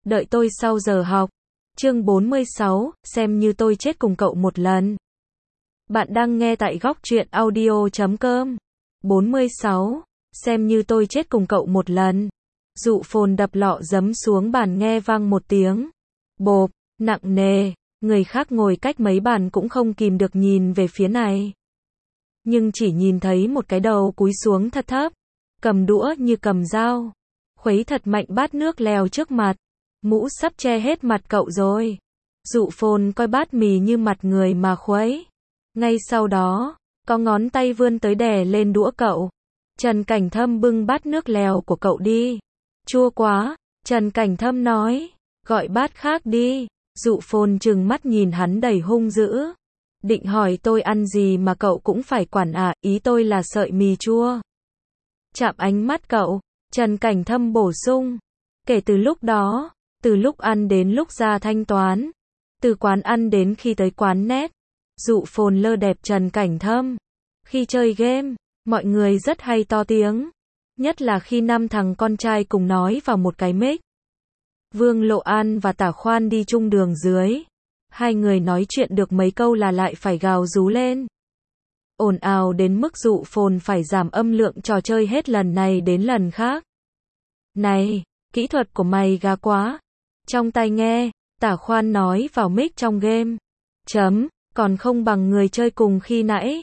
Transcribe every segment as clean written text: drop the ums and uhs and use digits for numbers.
đợi tôi sau giờ học. Chương 46, xem như tôi chết cùng cậu một lần. Bạn đang nghe tại góc truyện audio.com. 46, xem như tôi chết cùng cậu một lần. Dụ phồn đập lọ giấm xuống bàn nghe vang một tiếng. Bộp, nặng nề, người khác ngồi cách mấy bàn cũng không kìm được nhìn về phía này. Nhưng chỉ nhìn thấy một cái đầu cúi xuống thật thấp, cầm đũa như cầm dao, khuấy thật mạnh bát nước lèo trước mặt. Mũ sắp che hết mặt cậu rồi. Dụ phồn coi bát mì như mặt người mà khuấy. Ngay sau đó, có ngón tay vươn tới đè lên đũa cậu. Trần Cảnh Thâm bưng bát nước lèo của cậu đi. Chua quá, Trần Cảnh Thâm nói. Gọi bát khác đi. Dụ phồn trừng mắt nhìn hắn đầy hung dữ. Định hỏi tôi ăn gì mà cậu cũng phải quản à, ý tôi là sợi mì chua. Chạm ánh mắt cậu, Trần Cảnh Thâm bổ sung. Kể từ lúc đó, từ lúc ăn đến lúc ra thanh toán, từ quán ăn đến khi tới quán net, dụ phồn lơ đẹp Trần Cảnh Thâm. Khi chơi game, mọi người rất hay to tiếng, nhất là khi 5 thằng con trai cùng nói vào một cái mic. Vương Lộ An và Tả Khoan đi chung đường dưới, hai người nói chuyện được mấy câu là lại phải gào rú lên. Ồn ào đến mức dụ phồn phải giảm âm lượng trò chơi hết lần này đến lần khác. Này, kỹ thuật của mày gà quá. Trong tai nghe, Tả Khoan nói vào mic trong game. Còn không bằng người chơi cùng khi nãy.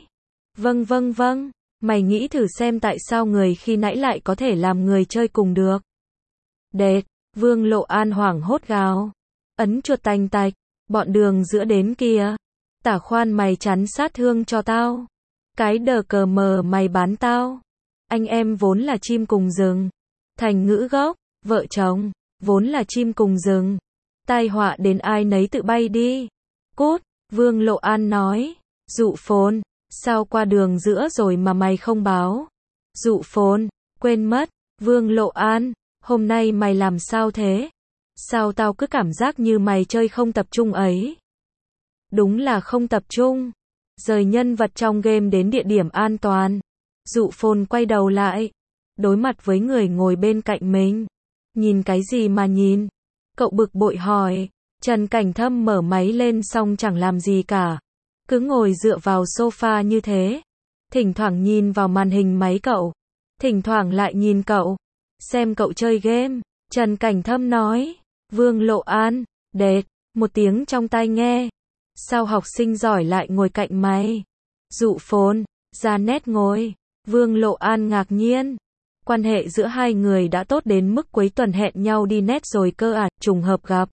Vâng, mày nghĩ thử xem tại sao người khi nãy lại có thể làm người chơi cùng được. Đệt, Vương Lộ An hoảng hốt gào. Ấn chuột tành tạch, bọn đường giữa đến kìa. Tả Khoan mày chắn sát thương cho tao. Cái đờ cờ mờ mày bán tao. Anh em vốn là chim cùng rừng. Thành ngữ gốc, vợ chồng, vốn là chim cùng rừng. Tai họa đến ai nấy tự bay đi. Cút, Vương Lộ An nói. Dụ phồn, sao qua đường giữa rồi mà mày không báo? Dụ phồn, quên mất. Vương Lộ An, hôm nay mày làm sao thế? Sao tao cứ cảm giác như mày chơi không tập trung ấy? Đúng là không tập trung. Rời nhân vật trong game đến địa điểm an toàn. Dụ phồn quay đầu lại, đối mặt với người ngồi bên cạnh mình. Nhìn cái gì mà nhìn? Cậu bực bội hỏi. Trần Cảnh Thâm mở máy lên xong chẳng làm gì cả. Cứ ngồi dựa vào sofa như thế. Thỉnh thoảng nhìn vào màn hình máy cậu. Thỉnh thoảng lại nhìn cậu. Xem cậu chơi game. Trần Cảnh Thâm nói. Vương Lộ An, đệt, một tiếng trong tai nghe. Sao học sinh giỏi lại ngồi cạnh mày? Dụ phồn, ra nét ngồi. Vương Lộ An ngạc nhiên. Quan hệ giữa hai người đã tốt đến mức cuối tuần hẹn nhau đi net rồi cơ à, trùng hợp gặp.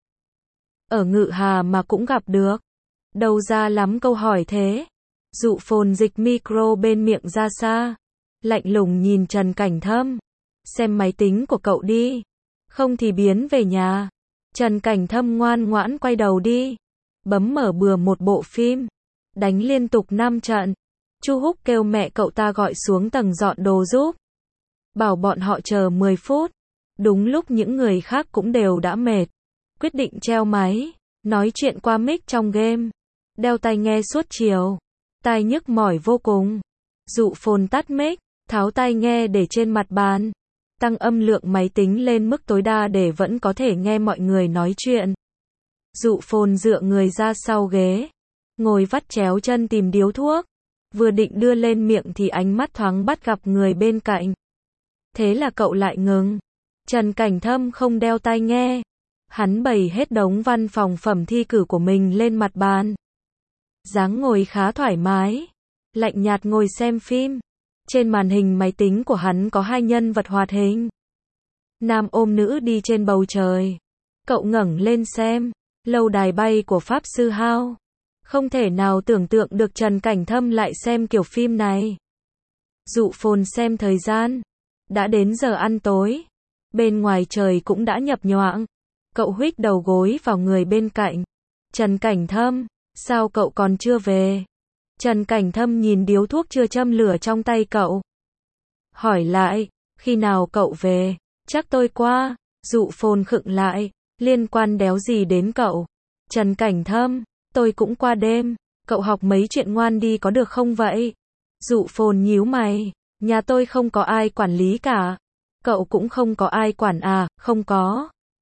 Ở Ngự Hà mà cũng gặp được. Đâu ra lắm câu hỏi thế. Dụ phồn dịch micro bên miệng ra xa. Lạnh lùng nhìn Trần Cảnh Thâm. Xem máy tính của cậu đi. Không thì biến về nhà. Trần Cảnh Thâm ngoan ngoãn quay đầu đi. Bấm mở bừa một bộ phim. Đánh liên tục 5 trận. Chu Húc kêu mẹ cậu ta gọi xuống tầng dọn đồ giúp. Bảo bọn họ chờ 10 phút. Đúng lúc những người khác cũng đều đã mệt. Quyết định treo máy. Nói chuyện qua mic trong game. Đeo tai nghe suốt chiều. Tai nhức mỏi vô cùng. Dụ phồn tắt mic. Tháo tai nghe để trên mặt bàn. Tăng âm lượng máy tính lên mức tối đa để vẫn có thể nghe mọi người nói chuyện. Dụ phồn dựa người ra sau ghế. Ngồi vắt chéo chân tìm điếu thuốc. Vừa định đưa lên miệng thì ánh mắt thoáng bắt gặp người bên cạnh. Thế là cậu lại ngừng. Trần Cảnh Thâm không đeo tai nghe. Hắn bày hết đống văn phòng phẩm thi cử của mình lên mặt bàn. Dáng ngồi khá thoải mái. Lạnh nhạt ngồi xem phim. Trên màn hình máy tính của hắn có hai nhân vật hoạt hình. Nam ôm nữ đi trên bầu trời. Cậu ngẩng lên xem. Lâu đài bay của Pháp Sư Hao. Không thể nào tưởng tượng được Trần Cảnh Thâm lại xem kiểu phim này. Dụ phồn xem thời gian. Đã đến giờ ăn tối. Bên ngoài trời cũng đã nhập nhoạng. Cậu huých đầu gối vào người bên cạnh. Trần Cảnh Thâm, sao cậu còn chưa về? Trần Cảnh Thâm nhìn điếu thuốc chưa châm lửa trong tay cậu. Hỏi lại, khi nào cậu về? Chắc tôi qua. Dụ phồn khựng lại, liên quan đéo gì đến cậu? Trần Cảnh Thâm, tôi cũng qua đêm. Cậu học mấy chuyện ngoan đi có được không vậy? Dụ phồn nhíu mày. Nhà tôi không có ai quản lý cả. Cậu cũng không có ai quản à? Không có.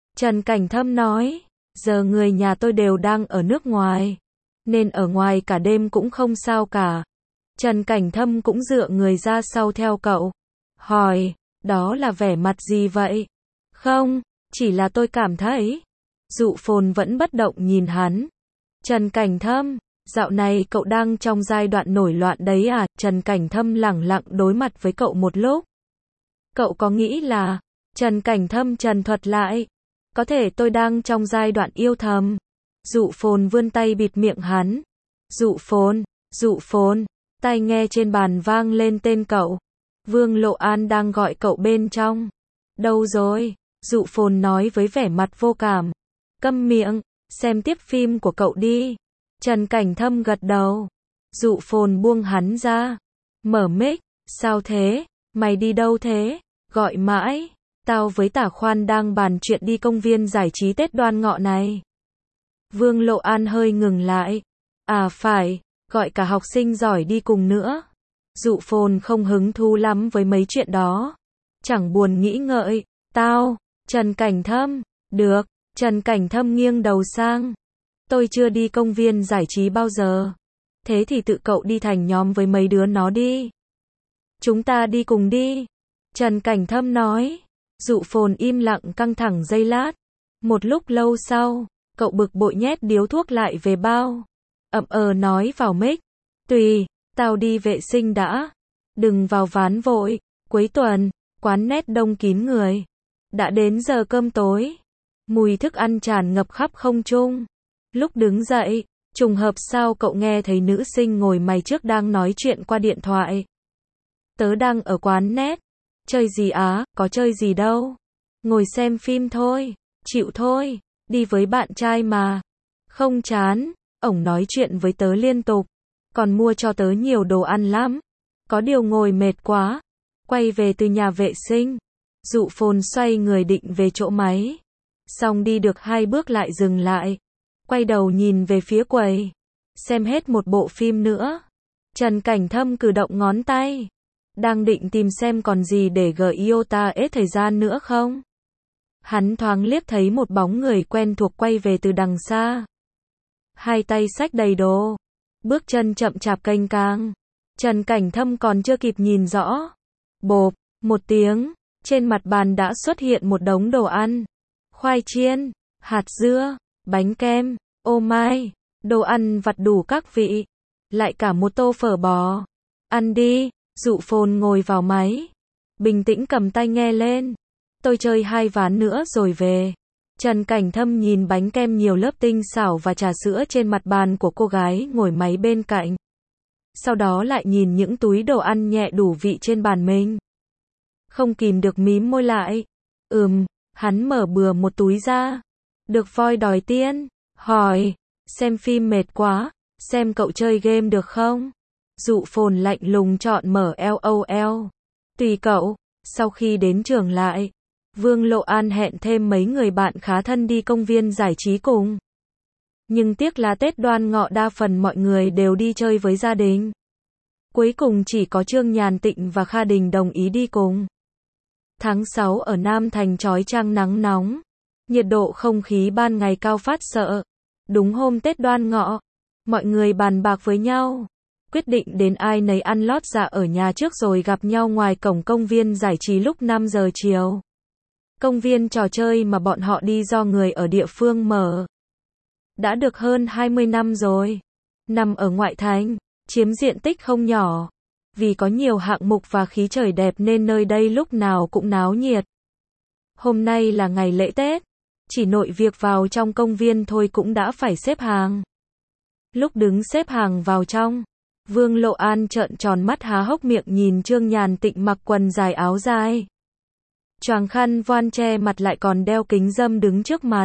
Trần Cảnh Thâm nói, giờ người nhà tôi đều đang ở nước ngoài, nên ở ngoài cả đêm cũng không sao cả. Trần Cảnh Thâm cũng dựa người ra sau theo cậu. Hỏi, đó là vẻ mặt gì vậy? Không, chỉ là tôi cảm thấy. Dụ Phồn vẫn bất động nhìn hắn. Trần Cảnh Thâm, dạo này cậu đang trong giai đoạn nổi loạn đấy à? Trần Cảnh Thâm lẳng lặng đối mặt với cậu một lúc. Cậu có nghĩ là... Trần Cảnh Thâm trần thuật lại. Có thể tôi đang trong giai đoạn yêu thầm. Dụ Phồn vươn tay bịt miệng hắn. Dụ Phồn, tai nghe trên bàn vang lên tên cậu. Vương Lộ An đang gọi cậu bên trong. Đâu rồi? Dụ Phồn nói với vẻ mặt vô cảm. Câm miệng, xem tiếp phim của cậu đi. Trần Cảnh Thâm gật đầu. Dụ Phồn buông hắn ra. Mở mic, sao thế? Mày đi đâu thế? Gọi mãi. Tao với Tả Khoan đang bàn chuyện đi công viên giải trí Tết Đoan Ngọ này. Vương Lộ An hơi ngừng lại. À phải, gọi cả học sinh giỏi đi cùng nữa. Dụ Phồn không hứng thú lắm với mấy chuyện đó. Chẳng buồn nghĩ ngợi. Tao, Trần Cảnh Thâm. Được, Trần Cảnh Thâm nghiêng đầu sang. Tôi chưa đi công viên giải trí bao giờ. Thế thì tự cậu đi thành nhóm với mấy đứa nó đi. Chúng ta đi cùng đi. Trần Cảnh Thâm nói. Dụ Phồn im lặng căng thẳng giây lát. Một lúc lâu sau, cậu bực bội nhét điếu thuốc lại về bao. Nói vào mic. Tùy, tao đi vệ sinh đã. Đừng vào ván vội. Cuối tuần, quán nét đông kín người. Đã đến giờ cơm tối. Mùi thức ăn tràn ngập khắp không trung. Lúc đứng dậy, trùng hợp sao cậu nghe thấy nữ sinh ngồi mày trước đang nói chuyện qua điện thoại. Tớ đang ở quán nét. Chơi gì á, có chơi gì đâu. Ngồi xem phim thôi. Chịu thôi, đi với bạn trai mà. Không chán, ổng nói chuyện với tớ liên tục. Còn mua cho tớ nhiều đồ ăn lắm. Có điều ngồi mệt quá. Quay về từ nhà vệ sinh. Dụ Phồn xoay người định về chỗ máy. Xong đi được 2 bước lại dừng lại. Quay đầu nhìn về phía quầy. Xem hết một bộ phim nữa. Trần Cảnh Thâm cử động ngón tay. Đang định tìm xem còn gì để gợi iota hết thời gian nữa không? Hắn thoáng liếc thấy một bóng người quen thuộc quay về từ đằng xa. Hai tay xách đầy đồ. Bước chân chậm chạp kênh cang. Trần Cảnh Thâm còn chưa kịp nhìn rõ. Bộp, một tiếng. Trên mặt bàn đã xuất hiện một đống đồ ăn. Khoai chiên, hạt dưa, bánh kem, ô mai, đồ ăn vặt đủ các vị. Lại cả một tô phở bò. Ăn đi. Dụ Phồn ngồi vào máy. Bình tĩnh cầm tai nghe lên. Tôi chơi 2 ván nữa rồi về. Trần Cảnh Thâm nhìn bánh kem nhiều lớp tinh xảo và trà sữa trên mặt bàn của cô gái ngồi máy bên cạnh. Sau đó lại nhìn những túi đồ ăn nhẹ đủ vị trên bàn mình. Không kìm được mím môi lại. Hắn mở bừa một túi ra. Được voi đòi tiền. Hỏi, xem phim mệt quá, xem cậu chơi game được không? Dụ Phồn lạnh lùng chọn mở LOL. Tùy cậu. Sau khi đến trường lại, Vương Lộ An hẹn thêm mấy người bạn khá thân đi công viên giải trí cùng. Nhưng tiếc là Tết Đoan Ngọ đa phần mọi người đều đi chơi với gia đình. Cuối cùng chỉ có Trương Nhàn Tịnh và Kha Đình đồng ý đi cùng. Tháng 6 ở Nam Thành chói chang nắng nóng. Nhiệt độ không khí ban ngày cao phát sợ. Đúng hôm Tết Đoan Ngọ, mọi người bàn bạc với nhau. Quyết định đến ai nấy ăn lót dạ ở nhà trước rồi gặp nhau ngoài cổng công viên giải trí lúc 5 giờ chiều. Công viên trò chơi mà bọn họ đi do người ở địa phương mở. Đã được hơn 20 năm rồi. Nằm ở ngoại thành, chiếm diện tích không nhỏ. Vì có nhiều hạng mục và khí trời đẹp nên nơi đây lúc nào cũng náo nhiệt. Hôm nay là ngày lễ Tết. Chỉ nội việc vào trong công viên thôi cũng đã phải xếp hàng. Lúc đứng xếp hàng vào trong, Vương Lộ An trợn tròn mắt há hốc miệng nhìn Trương Nhàn Tịnh mặc quần dài áo dài. Choàng khăn voan che mặt lại còn đeo kính râm đứng trước mặt.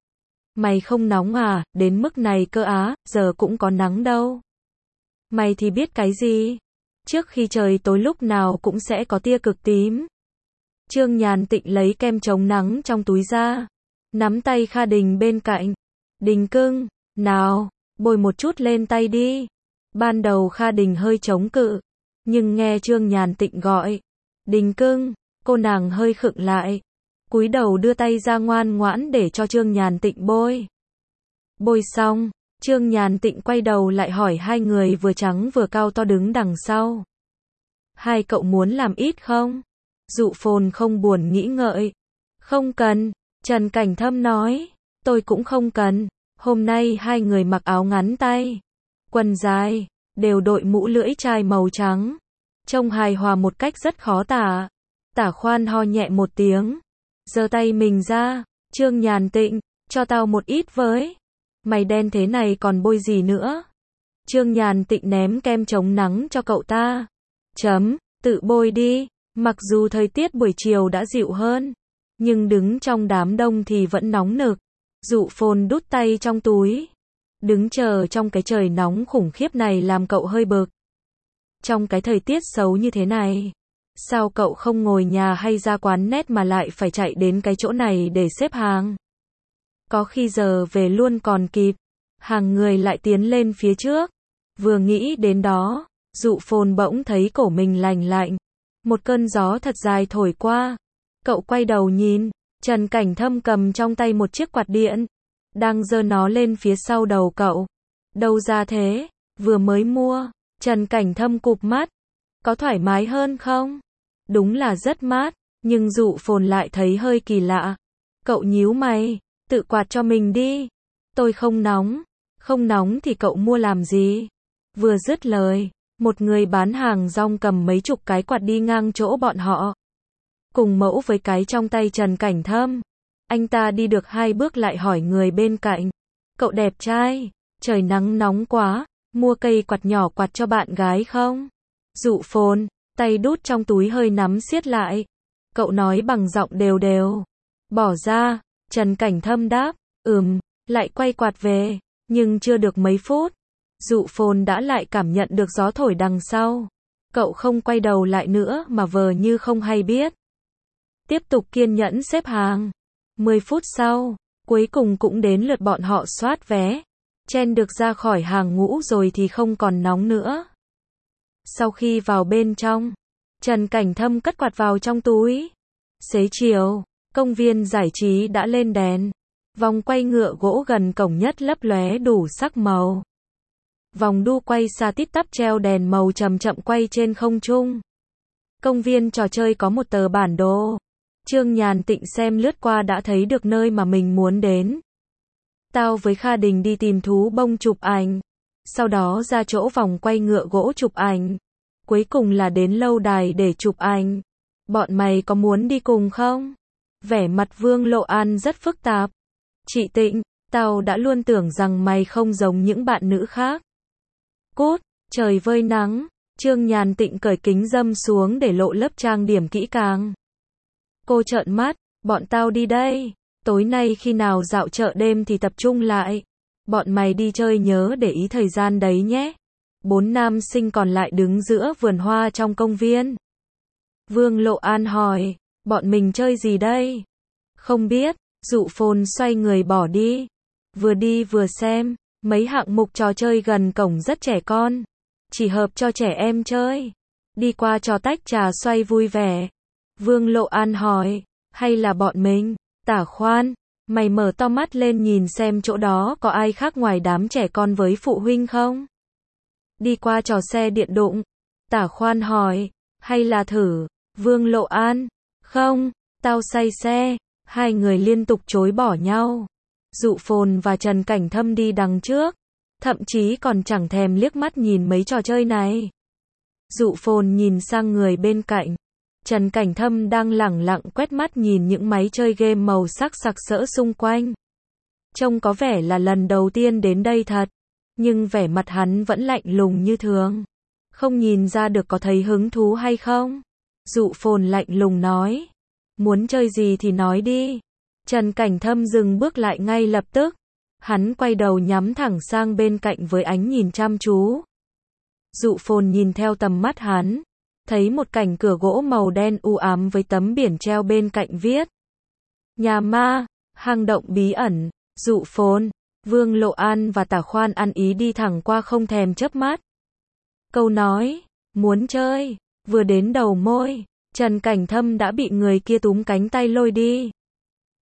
Mày không nóng à, đến mức này cơ á, giờ cũng có nắng đâu. Mày thì biết cái gì? Trước khi trời tối lúc nào cũng sẽ có tia cực tím. Trương Nhàn Tịnh lấy kem chống nắng trong túi ra. Nắm tay Kha Đình bên cạnh. Đình cưng, nào, bôi một chút lên tay đi. Ban đầu Kha Đình hơi chống cự. Nhưng nghe Trương Nhàn Tịnh gọi. Đình cưng, cô nàng hơi khựng lại. cúi đầu đưa tay ra ngoan ngoãn để cho Trương Nhàn Tịnh bôi. Bôi xong, Trương Nhàn Tịnh quay đầu lại hỏi hai người vừa trắng vừa cao to đứng đằng sau. Hai cậu muốn làm ít không? Dụ Phồn không buồn nghĩ ngợi. Không cần, Trần Cảnh Thâm nói. Tôi cũng không cần. Hôm nay hai người mặc áo ngắn tay, quần dài, đều đội mũ lưỡi chai màu trắng. Trông hài hòa một cách rất khó tả. Tả Khoan ho nhẹ một tiếng, giơ tay mình ra. Trương Nhàn Tịnh, cho tao một ít với. Mày đen thế này còn bôi gì nữa? Trương Nhàn Tịnh ném kem chống nắng cho cậu ta. Tự bôi đi. Mặc dù thời tiết buổi chiều đã dịu hơn, nhưng đứng trong đám đông thì vẫn nóng nực. Dụ Phồn đút tay trong túi, đứng chờ trong cái trời nóng khủng khiếp này làm cậu hơi bực. Trong cái thời tiết xấu như thế này, sao cậu không ngồi nhà hay ra quán net mà lại phải chạy đến cái chỗ này để xếp hàng? Có khi giờ về luôn còn kịp. Hàng người lại tiến lên phía trước. Vừa nghĩ đến đó, Dụ Phồn bỗng thấy cổ mình lành lạnh. Một cơn gió thật dài thổi qua. Cậu quay đầu nhìn, Trần Cảnh Thâm cầm trong tay một chiếc quạt điện, đang giơ nó lên phía sau đầu cậu. Đâu ra thế? Vừa mới mua. Trần Cảnh Thâm cụp mắt. Có thoải mái hơn không? Đúng là rất mát, nhưng Dụ Phồn lại thấy hơi kỳ lạ. Cậu nhíu mày, tự quạt cho mình đi. Tôi không nóng. Không nóng thì cậu mua làm gì? Vừa dứt lời, một người bán hàng rong cầm mấy chục cái quạt đi ngang chỗ bọn họ. Cùng mẫu với cái trong tay Trần Cảnh Thâm. Anh ta đi được 2 bước lại hỏi người bên cạnh. Cậu đẹp trai, trời nắng nóng quá, mua cây quạt nhỏ quạt cho bạn gái không? Dụ Phồn, tay đút trong túi hơi nắm siết lại. Cậu nói bằng giọng đều đều. Bỏ ra, Trần Cảnh Thâm đáp, lại quay quạt về. Nhưng chưa được mấy phút, Dụ Phồn đã lại cảm nhận được gió thổi đằng sau. Cậu không quay đầu lại nữa mà vờ như không hay biết. Tiếp tục kiên nhẫn xếp hàng. 10 phút sau, cuối cùng cũng đến lượt bọn họ soát vé. Chen được ra khỏi hàng ngũ rồi thì không còn nóng nữa. Sau khi vào bên trong, Trần Cảnh Thâm cất quạt vào trong túi. Xế chiều, công viên giải trí đã lên đèn. Vòng quay ngựa gỗ gần cổng nhất lấp lóe đủ sắc màu. Vòng đu quay xa tít tắp treo đèn màu chậm chậm quay trên không trung. Công viên trò chơi có một tờ bản đồ. Trương Nhàn Tịnh xem lướt qua đã thấy được nơi mà mình muốn đến. Tao với Kha Đình đi tìm thú bông chụp ảnh. Sau đó ra chỗ vòng quay ngựa gỗ chụp ảnh. Cuối cùng là đến lâu đài để chụp ảnh. Bọn mày có muốn đi cùng không? Vẻ mặt Vương Lộ An rất phức tạp. Chị Tịnh, tao đã luôn tưởng rằng mày không giống những bạn nữ khác. Cút, trời vơi nắng. Trương Nhàn Tịnh cởi kính râm xuống để lộ lớp trang điểm kỹ càng. Cô trợn mắt, bọn tao đi đây. Tối nay khi nào dạo chợ đêm thì tập trung lại. Bọn mày đi chơi nhớ để ý thời gian đấy nhé. 4 nam sinh còn lại đứng giữa vườn hoa trong công viên. Vương Lộ An hỏi, bọn mình chơi gì đây? Không biết. Dụ Phồn xoay người bỏ đi. Vừa đi vừa xem, mấy hạng mục trò chơi gần cổng rất trẻ con. Chỉ hợp cho trẻ em chơi. Đi qua trò tách trà xoay vui vẻ. Vương Lộ An hỏi, hay là bọn mình? Tả Khoan, mày mở to mắt lên nhìn xem chỗ đó có ai khác ngoài đám trẻ con với phụ huynh không? Đi qua trò xe điện đụng. Tả Khoan hỏi, hay là thử? Vương Lộ An, không, tao say xe. Hai người liên tục chối bỏ nhau. Dụ Phồn và Trần Cảnh Thâm đi đằng trước, thậm chí còn chẳng thèm liếc mắt nhìn mấy trò chơi này. Dụ Phồn nhìn sang người bên cạnh. Trần Cảnh Thâm đang lẳng lặng quét mắt nhìn những máy chơi game màu sắc sặc sỡ xung quanh. Trông có vẻ là lần đầu tiên đến đây thật, nhưng vẻ mặt hắn vẫn lạnh lùng như thường. Không nhìn ra được có thấy hứng thú hay không? Dụ Phồn lạnh lùng nói. Muốn chơi gì thì nói đi. Trần Cảnh Thâm dừng bước lại ngay lập tức. Hắn quay đầu nhắm thẳng sang bên cạnh với ánh nhìn chăm chú. Dụ Phồn nhìn theo tầm mắt hắn, thấy một cảnh cửa gỗ màu đen u ám với tấm biển treo bên cạnh viết nhà ma, hang động bí ẩn. Dụ Phồn, Vương Lộ An và Tả Khoan ăn ý đi thẳng qua không thèm chớp mắt. Câu nói muốn chơi vừa đến đầu môi, Trần Cảnh Thâm đã bị người kia túm cánh tay lôi đi.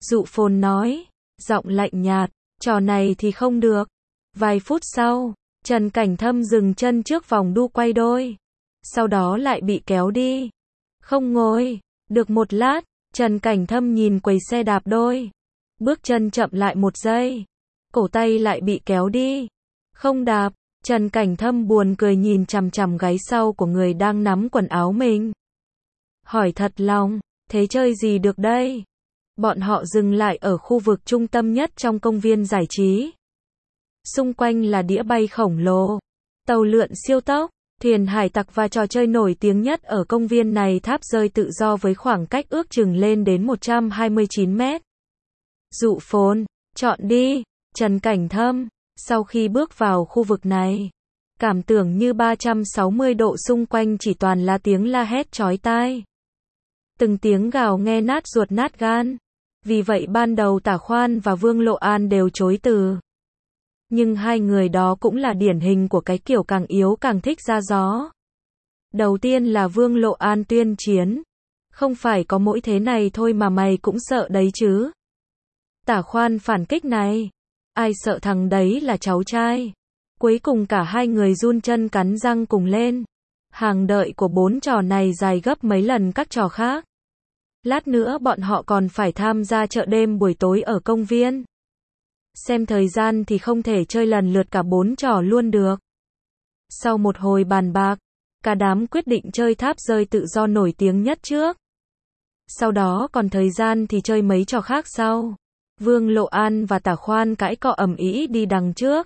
Dụ Phồn nói, giọng lạnh nhạt, trò này thì không được. Vài phút sau, Trần Cảnh Thâm dừng chân trước vòng đu quay đôi. Sau đó lại bị kéo đi. Không ngồi. Được một lát, Trần Cảnh Thâm nhìn quầy xe đạp đôi. Bước chân chậm lại một giây. Cổ tay lại bị kéo đi. Không đạp. Trần Cảnh Thâm buồn cười nhìn chằm chằm gáy sau của người đang nắm quần áo mình. Hỏi thật lòng, thế chơi gì được đây? Bọn họ dừng lại ở khu vực trung tâm nhất trong công viên giải trí. Xung quanh là đĩa bay khổng lồ, tàu lượn siêu tốc, thuyền hải tặc và trò chơi nổi tiếng nhất ở công viên này tháp rơi tự do với khoảng cách ước chừng lên đến 129 mét. Dụ Phồn, chọn đi. Trần Cảnh Thâm, sau khi bước vào khu vực này, cảm tưởng như 360 độ xung quanh chỉ toàn là tiếng la hét chói tai. Từng tiếng gào nghe nát ruột nát gan. Vì vậy ban đầu Tả Khoan và Vương Lộ An đều chối từ. Nhưng hai người đó cũng là điển hình của cái kiểu càng yếu càng thích ra gió. Đầu tiên là Vương Lộ An tuyên chiến. Không phải có mỗi thế này thôi mà mày cũng sợ đấy chứ. Tả Khoan phản kích này. Ai sợ thằng đấy là cháu trai. Cuối cùng cả hai người run chân cắn răng cùng lên. Hàng đợi của 4 trò này dài gấp mấy lần các trò khác. Lát nữa bọn họ còn phải tham gia chợ đêm buổi tối ở công viên. Xem thời gian thì không thể chơi lần lượt cả 4 trò luôn được. Sau một hồi bàn bạc, cả đám quyết định chơi tháp rơi tự do nổi tiếng nhất trước. Sau đó còn thời gian thì chơi mấy trò khác sau. Vương Lộ An và Tả Khoan cãi cọ ầm ĩ đi đằng trước.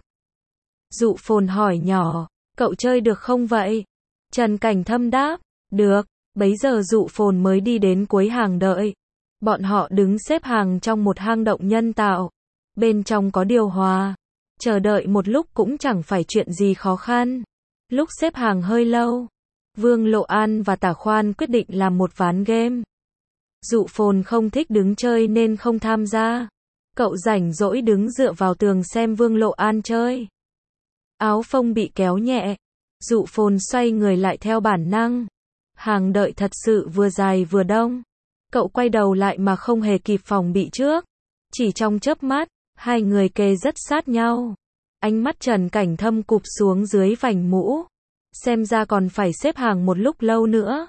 Dụ Phồn hỏi nhỏ, cậu chơi được không vậy? Trần Cảnh Thâm đáp, được. Bấy giờ Dụ Phồn mới đi đến cuối hàng đợi. Bọn họ đứng xếp hàng trong một hang động nhân tạo. Bên trong có điều hòa. Chờ đợi một lúc cũng chẳng phải chuyện gì khó khăn. Lúc xếp hàng hơi lâu, Vương Lộ An và Tả Khoan quyết định làm một ván game. Dụ Phồn không thích đứng chơi nên không tham gia. Cậu rảnh rỗi đứng dựa vào tường xem Vương Lộ An chơi. Áo phông bị kéo nhẹ. Dụ Phồn xoay người lại theo bản năng. Hàng đợi thật sự vừa dài vừa đông. Cậu quay đầu lại mà không hề kịp phòng bị trước. Chỉ trong chớp mắt, hai người kề rất sát nhau. Ánh mắt Trần Cảnh Thâm cụp xuống dưới vành mũ. Xem ra còn phải xếp hàng một lúc lâu nữa.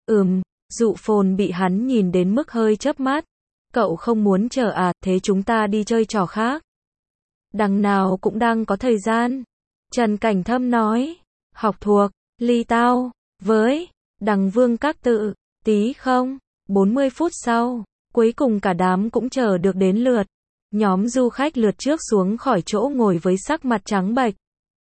Dụ Phồn bị hắn nhìn đến mức hơi chớp mắt. Cậu không muốn chờ à, thế chúng ta đi chơi trò khác. Đằng nào cũng đang có thời gian. Trần Cảnh Thâm nói. Học thuộc, ly tao, với Đằng Vương Các Tự, tí không. 40 phút sau, cuối cùng cả đám cũng chờ được đến lượt. Nhóm du khách lượt trước xuống khỏi chỗ ngồi với sắc mặt trắng bệch.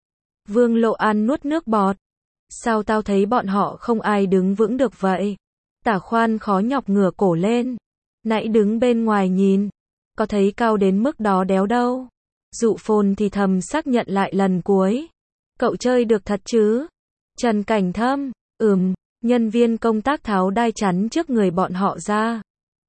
Vương Lộ An nuốt nước bọt. Sao tao thấy bọn họ không ai đứng vững được vậy? Tả Khoan khó nhọc ngửa cổ lên. Nãy đứng bên ngoài nhìn, có thấy cao đến mức đó đéo đâu. Dụ Phồn thì thầm xác nhận lại lần cuối. Cậu chơi được thật chứ? Trần Cảnh Thâm, nhân viên công tác tháo đai chắn trước người bọn họ ra.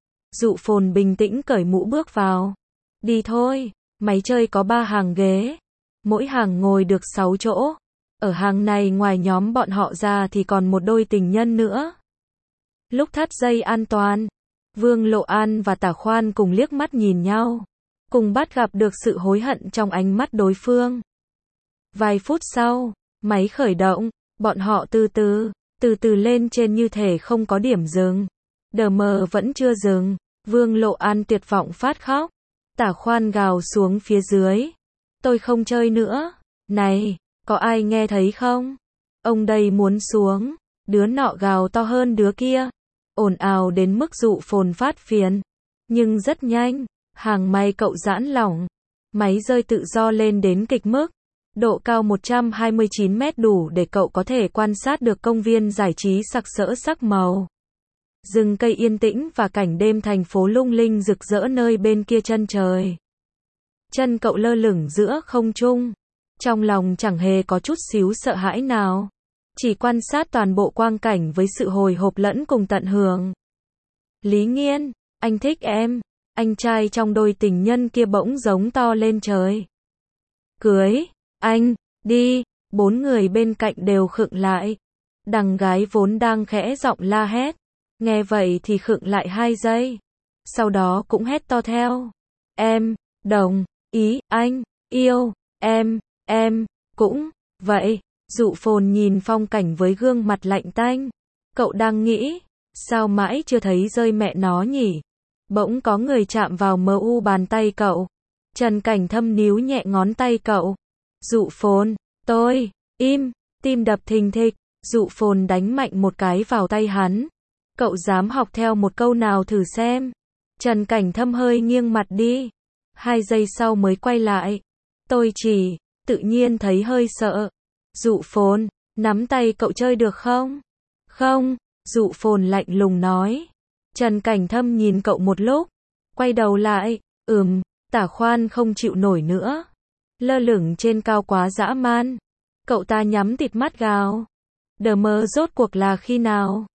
Dụ Phồn bình tĩnh cởi mũ bước vào. Đi thôi, máy chơi có 3 hàng ghế. Mỗi hàng ngồi được 6 chỗ. Ở hàng này ngoài nhóm bọn họ ra thì còn một đôi tình nhân nữa. Lúc thắt dây an toàn, Vương Lộ An và Tả Khoan cùng liếc mắt nhìn nhau. Cùng bắt gặp được sự hối hận trong ánh mắt đối phương. Vài phút sau, máy khởi động, bọn họ từ từ lên trên như thể không có điểm dừng. Đờ mờ vẫn chưa dừng. Vương Lộ An tuyệt vọng phát khóc. Tả Khoan gào xuống phía dưới. Tôi không chơi nữa. Này, có ai nghe thấy không? Ông đây muốn xuống. Đứa nọ gào to hơn đứa kia. Ồn ào đến mức Dụ Phồn phát phiền. Nhưng rất nhanh, hàng may cậu giãn lỏng. Máy rơi tự do lên đến kịch mức. Độ cao 129 mét đủ để cậu có thể quan sát được công viên giải trí sặc sỡ sắc màu. Rừng cây yên tĩnh và cảnh đêm thành phố lung linh rực rỡ nơi bên kia chân trời. Chân cậu lơ lửng giữa không trung. Trong lòng chẳng hề có chút xíu sợ hãi nào. Chỉ quan sát toàn bộ quang cảnh với sự hồi hộp lẫn cùng tận hưởng. Lý Nghiên, anh thích em. Anh trai trong đôi tình nhân kia bỗng giống to lên trời. Cưới anh, đi. 4 người bên cạnh đều khựng lại. Đằng gái vốn đang khẽ giọng la hét. Nghe vậy thì khựng lại 2 giây. sau đó cũng hét to theo. Em, đồng ý, anh, yêu, em, cũng, vậy. Dụ Phồn nhìn phong cảnh với gương mặt lạnh tanh. Cậu đang nghĩ, sao mãi chưa thấy rơi mẹ nó nhỉ? Bỗng có người chạm vào mu bàn tay cậu. Trần Cảnh Thâm níu nhẹ ngón tay cậu. Dụ Phồn, tôi, im, tim đập thình thịch. Dụ Phồn đánh mạnh một cái vào tay hắn. Cậu dám học theo một câu nào thử xem. Trần Cảnh Thâm hơi nghiêng mặt đi. 2 giây sau mới quay lại. Tôi chỉ, tự nhiên thấy hơi sợ. Dụ Phồn, nắm tay cậu chơi được không? Không, Dụ Phồn lạnh lùng nói. Trần Cảnh Thâm nhìn cậu một lúc, quay đầu lại, Tả Khoan không chịu nổi nữa. Lơ lửng trên cao quá dã man. Cậu ta nhắm tịt mắt gào. Đờ mơ rốt cuộc là khi nào?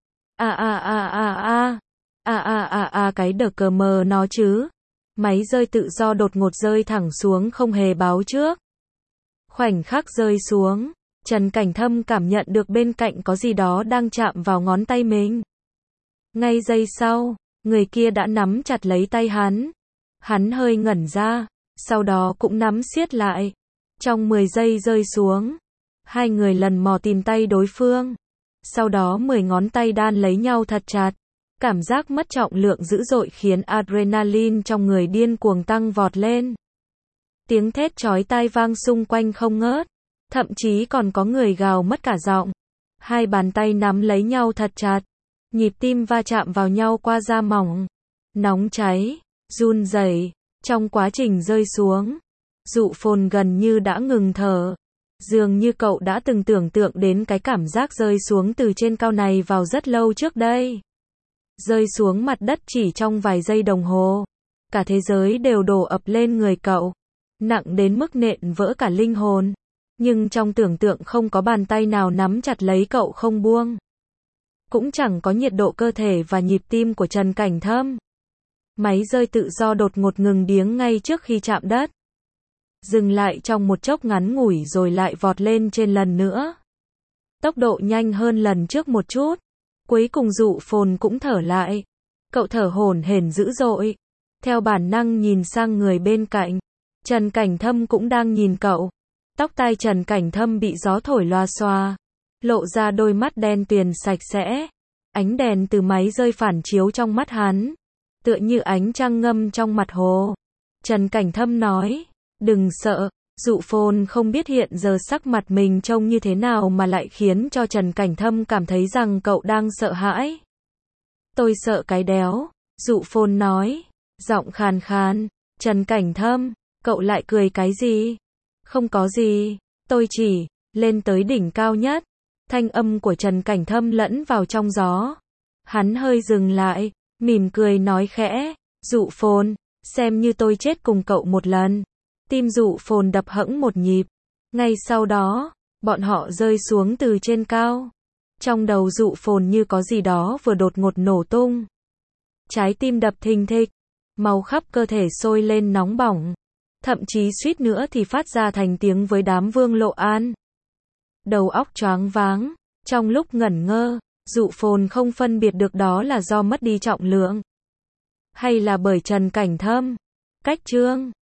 Cái đờ cờ mờ nó chứ. Máy rơi tự do đột ngột rơi thẳng xuống không hề báo trước. Khoảnh khắc rơi xuống, Trần Cảnh Thâm cảm nhận được bên cạnh có gì đó đang chạm vào ngón tay mình. Ngay giây sau, người kia đã nắm chặt lấy tay hắn. Hắn hơi ngẩn ra, sau đó cũng nắm siết lại. Trong 10 giây rơi xuống, 2 người lần mò tìm tay đối phương. Sau đó 10 ngón tay đan lấy nhau thật chặt. Cảm giác mất trọng lượng dữ dội khiến adrenaline trong người điên cuồng tăng vọt lên. Tiếng thét chói tai vang xung quanh không ngớt. Thậm chí còn có người gào mất cả giọng. 2 bàn tay nắm lấy nhau thật chặt. Nhịp tim va chạm vào nhau qua da mỏng. Nóng cháy, run rẩy. Trong quá trình rơi xuống, Dụ Phồn gần như đã ngừng thở. Dường như cậu đã từng tưởng tượng đến cái cảm giác rơi xuống từ trên cao này vào rất lâu trước đây. Rơi xuống mặt đất chỉ trong vài giây đồng hồ. Cả thế giới đều đổ ập lên người cậu. Nặng đến mức nện vỡ cả linh hồn. Nhưng trong tưởng tượng không có bàn tay nào nắm chặt lấy cậu không buông. Cũng chẳng có nhiệt độ cơ thể và nhịp tim của Trần Cảnh Thâm. Máy rơi tự do đột ngột ngừng điếng ngay trước khi chạm đất. Dừng lại trong một chốc ngắn ngủi rồi lại vọt lên trên lần nữa. Tốc độ nhanh hơn lần trước một chút. Cuối cùng Dụ Phồn cũng thở lại. Cậu thở hổn hển dữ dội. Theo bản năng nhìn sang người bên cạnh. Trần Cảnh Thâm cũng đang nhìn cậu. Tóc tai Trần Cảnh Thâm bị gió thổi loa xoa. Lộ ra đôi mắt đen tuyền sạch sẽ. Ánh đèn từ máy rơi phản chiếu trong mắt hắn. Tựa như ánh trăng ngâm trong mặt hồ. Trần Cảnh Thâm nói. Đừng sợ. Dụ Phồn không biết hiện giờ sắc mặt mình trông như thế nào mà lại khiến cho Trần Cảnh Thâm cảm thấy rằng cậu đang sợ hãi. Tôi sợ cái đéo. Dụ Phồn nói. Giọng khàn khàn. Trần Cảnh Thâm, cậu lại cười cái gì? Không có gì. Tôi chỉ lên tới đỉnh cao nhất. Thanh âm của Trần Cảnh Thâm lẫn vào trong gió. Hắn hơi dừng lại, mỉm cười nói khẽ. Dụ Phồn, xem như tôi chết cùng cậu một lần. Tim Dụ Phồn đập hẫng một nhịp. Ngay sau đó, bọn họ rơi xuống từ trên cao. Trong đầu Dụ Phồn như có gì đó vừa đột ngột nổ tung. Trái tim đập thình thịch, máu khắp cơ thể sôi lên nóng bỏng. Thậm chí suýt nữa thì phát ra thành tiếng với đám Vương Lộ An. Đầu óc choáng váng, trong lúc ngẩn ngơ, Dụ Phồn không phân biệt được đó là do mất đi trọng lượng. Hay là bởi Trần Cảnh Thâm. Cách chương